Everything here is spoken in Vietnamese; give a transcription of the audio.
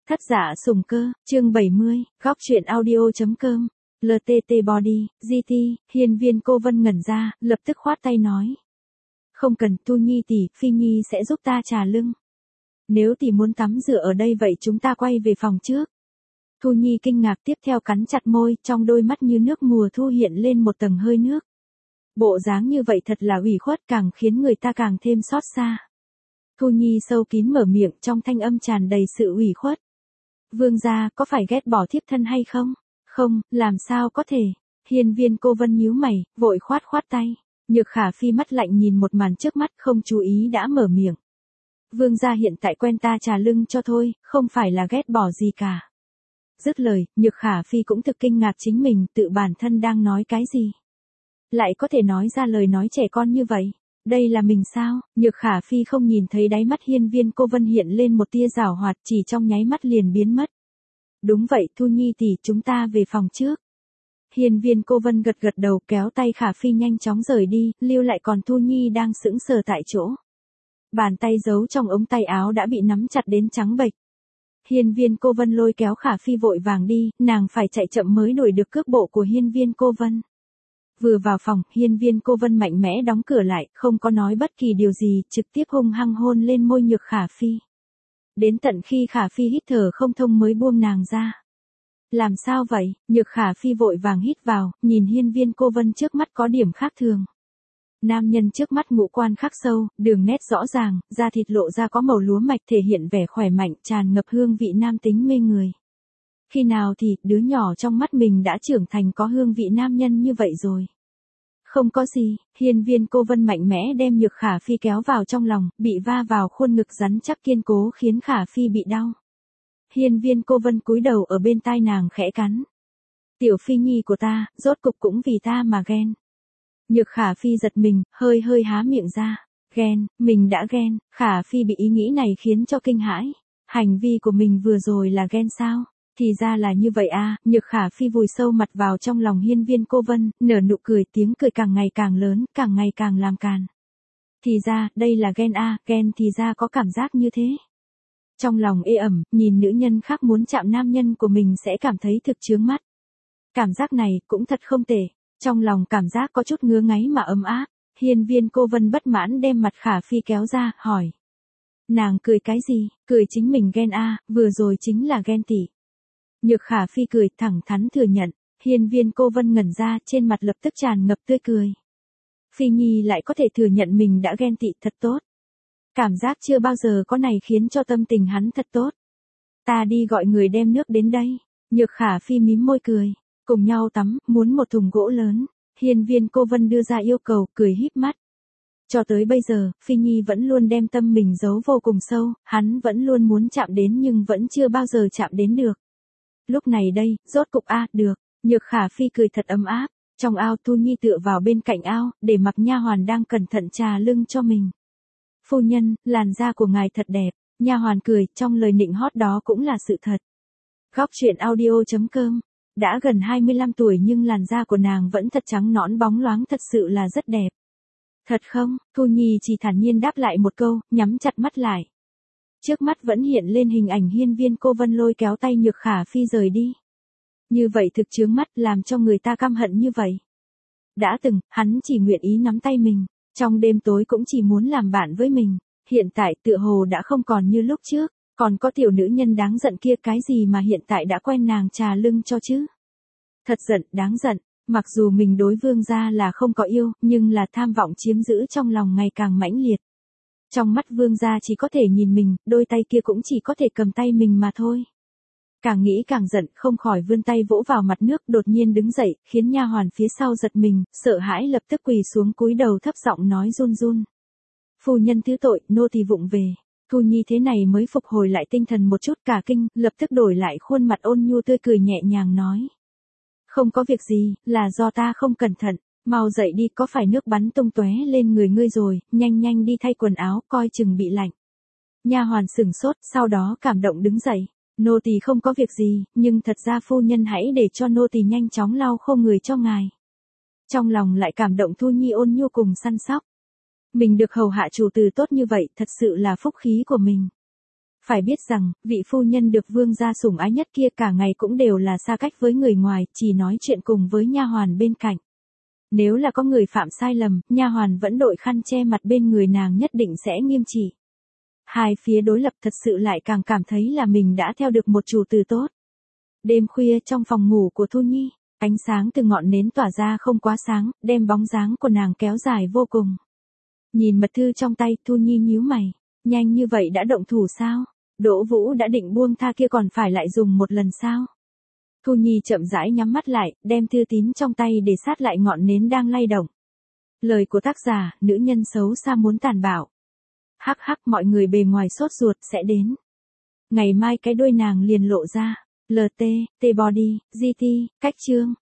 Thất giả sủng cơ, chương 70, góc truyện audio.com, LTT Body, GT, hiên viên cô Vân ngẩn ra, lập tức khoát tay nói. Không cần, Thu Nhi tỷ, Phi Nhi sẽ giúp ta trà lưng. Nếu tỷ muốn tắm rửa ở đây vậy chúng ta quay về phòng trước. Thu Nhi kinh ngạc tiếp theo cắn chặt môi, trong đôi mắt như nước mùa thu hiện lên một tầng hơi nước. Bộ dáng như vậy thật là ủy khuất, càng khiến người ta càng thêm xót xa. Thu Nhi sâu kín mở miệng, trong thanh âm tràn đầy sự ủy khuất. Vương gia, có phải ghét bỏ thiếp thân hay không? Không, làm sao có thể? Hiên viên cô Vân nhíu mày, vội khoát tay. Nhược Khả Phi mắt lạnh nhìn một màn trước mắt, không chú ý đã mở miệng. Vương gia hiện tại quen ta trà lưng cho thôi, không phải là ghét bỏ gì cả. Dứt lời, Nhược Khả Phi cũng thực kinh ngạc chính mình, tự bản thân đang nói cái gì. Lại có thể nói ra lời nói trẻ con như vậy. Đây là mình sao? Nhược Khả Phi không nhìn thấy đáy mắt hiên viên cô Vân hiện lên một tia giảo hoạt, chỉ trong nháy mắt liền biến mất. Đúng vậy, Thu Nhi tỷ, chúng ta về phòng trước. Hiên viên cô Vân gật đầu kéo tay Khả Phi nhanh chóng rời đi, lưu lại còn Thu Nhi đang sững sờ tại chỗ. Bàn tay giấu trong ống tay áo đã bị nắm chặt đến trắng bệch. Hiên viên cô Vân lôi kéo Khả Phi vội vàng đi, nàng phải chạy chậm mới đuổi được cước bộ của hiên viên cô Vân. Vừa vào phòng, hiên viên cô Vân mạnh mẽ đóng cửa lại, không có nói bất kỳ điều gì, trực tiếp hung hăng hôn lên môi Nhược Khả Phi. Đến tận khi Khả Phi hít thở không thông mới buông nàng ra. Làm sao vậy? Nhược Khả Phi vội vàng hít vào, nhìn hiên viên cô Vân trước mắt có điểm khác thường. Nam nhân trước mắt ngũ quan khắc sâu, đường nét rõ ràng, da thịt lộ ra có màu lúa mạch thể hiện vẻ khỏe mạnh, tràn ngập hương vị nam tính mê người. Khi nào thì, đứa nhỏ trong mắt mình đã trưởng thành có hương vị nam nhân như vậy rồi. Không có gì, hiên viên cô Vân mạnh mẽ đem Nhược Khả Phi kéo vào trong lòng, bị va vào khuôn ngực rắn chắc kiên cố khiến Khả Phi bị đau. Hiên viên cô Vân cúi đầu ở bên tai nàng khẽ cắn. Tiểu Phi Nhi của ta, rốt cục cũng vì ta mà ghen. Nhược Khả Phi giật mình, hơi há miệng ra. Ghen, mình đã ghen. Khả Phi bị ý nghĩ này khiến cho kinh hãi. Hành vi của mình vừa rồi là ghen sao? Thì ra là như vậy à, Nhược Khả Phi vùi sâu mặt vào trong lòng hiên viên cô Vân, nở nụ cười, tiếng cười càng ngày càng lớn, càng ngày càng làm càn. Thì ra, đây là ghen à, ghen thì ra có cảm giác như thế. Trong lòng ê ẩm, nhìn nữ nhân khác muốn chạm nam nhân của mình sẽ cảm thấy thực chướng mắt. Cảm giác này cũng thật không tệ, trong lòng cảm giác có chút ngứa ngáy mà ấm áp. Hiên viên cô Vân bất mãn đem mặt Khả Phi kéo ra, hỏi. Nàng cười cái gì? Cười chính mình ghen à, vừa rồi chính là ghen tỉ. Nhược Khả Phi cười thẳng thắn thừa nhận, hiên viên cô Vân ngẩn ra, trên mặt lập tức tràn ngập tươi cười. Phi Nhi lại có thể thừa nhận mình đã ghen tị, thật tốt. Cảm giác chưa bao giờ có này khiến cho tâm tình hắn thật tốt. Ta đi gọi người đem nước đến đây. Nhược Khả Phi mím môi cười, cùng nhau tắm, muốn một thùng gỗ lớn. Hiên viên cô Vân đưa ra yêu cầu, cười híp mắt. Cho tới bây giờ, Phi Nhi vẫn luôn đem tâm mình giấu vô cùng sâu, hắn vẫn luôn muốn chạm đến nhưng vẫn chưa bao giờ chạm đến được. Lúc này đây, rốt cục được. Nhược Khả Phi cười thật ấm áp. Trong ao Thu Nhi tựa vào bên cạnh ao, để mặc nha hoàn đang cẩn thận trà lưng cho mình. Phu nhân, làn da của ngài thật đẹp. Nha hoàn cười, trong lời nịnh hót đó cũng là sự thật. Góc truyện audio.com. Đã gần 25 tuổi nhưng làn da của nàng vẫn thật trắng nõn bóng loáng, thật sự là rất đẹp. Thật không? Thu Nhi chỉ thản nhiên đáp lại một câu, nhắm chặt mắt lại. Trước mắt vẫn hiện lên hình ảnh hiên viên cô Vân lôi kéo tay Nhược Khả Phi rời đi. Như vậy thực chướng mắt, làm cho người ta căm hận như vậy. Đã từng, hắn chỉ nguyện ý nắm tay mình, trong đêm tối cũng chỉ muốn làm bạn với mình. Hiện tại tựa hồ đã không còn như lúc trước, còn có tiểu nữ nhân đáng giận kia, cái gì mà hiện tại đã quen nàng trà lưng cho chứ. Thật giận, đáng giận, mặc dù mình đối vương gia là không có yêu, nhưng là tham vọng chiếm giữ trong lòng ngày càng mãnh liệt. Trong mắt vương gia chỉ có thể nhìn mình, đôi tay kia cũng chỉ có thể cầm tay mình mà thôi. Càng nghĩ càng giận, không khỏi vươn tay vỗ vào mặt nước, đột nhiên đứng dậy, khiến nha hoàn phía sau giật mình, sợ hãi lập tức quỳ xuống cúi đầu thấp giọng nói run run. Phu nhân thứ tội, nô tỳ vụng về. Thu Nhi thế này mới phục hồi lại tinh thần một chút, cả kinh, lập tức đổi lại khuôn mặt ôn nhu tươi cười nhẹ nhàng nói. Không có việc gì, là do ta không cẩn thận. Mau dậy đi, có phải nước bắn tung tóe lên người ngươi rồi, nhanh đi thay quần áo, coi chừng bị lạnh. Nha hoàn sửng sốt, sau đó cảm động đứng dậy. Nô tỳ không có việc gì, nhưng thật ra phu nhân hãy để cho nô tỳ nhanh chóng lau khô người cho ngài. Trong lòng lại cảm động Thu Nhi ôn nhu cùng săn sóc. Mình được hầu hạ chủ tử tốt như vậy, thật sự là phúc khí của mình. Phải biết rằng, vị phu nhân được vương gia sủng ái nhất kia cả ngày cũng đều là xa cách với người ngoài, chỉ nói chuyện cùng với nha hoàn bên cạnh. Nếu là có người phạm sai lầm, nha hoàn vẫn đội khăn che mặt bên người nàng nhất định sẽ nghiêm trị. Hai phía đối lập thật sự lại càng cảm thấy là mình đã theo được một chủ tử tốt. Đêm khuya trong phòng ngủ của Thu Nhi, ánh sáng từ ngọn nến tỏa ra không quá sáng, đem bóng dáng của nàng kéo dài vô cùng. Nhìn mật thư trong tay, Thu Nhi nhíu mày, nhanh như vậy đã động thủ sao? Đỗ Vũ đã định buông tha kia còn phải lại dùng một lần sao? Thu Nhi chậm rãi nhắm mắt lại, đem thư tín trong tay để sát lại ngọn nến đang lay động. Lời của tác giả, nữ nhân xấu xa muốn tàn bạo. Hắc hắc, mọi người bề ngoài sốt ruột sẽ đến. Ngày mai cái đuôi nàng liền lộ ra. LT, T-body, GT, cách chương.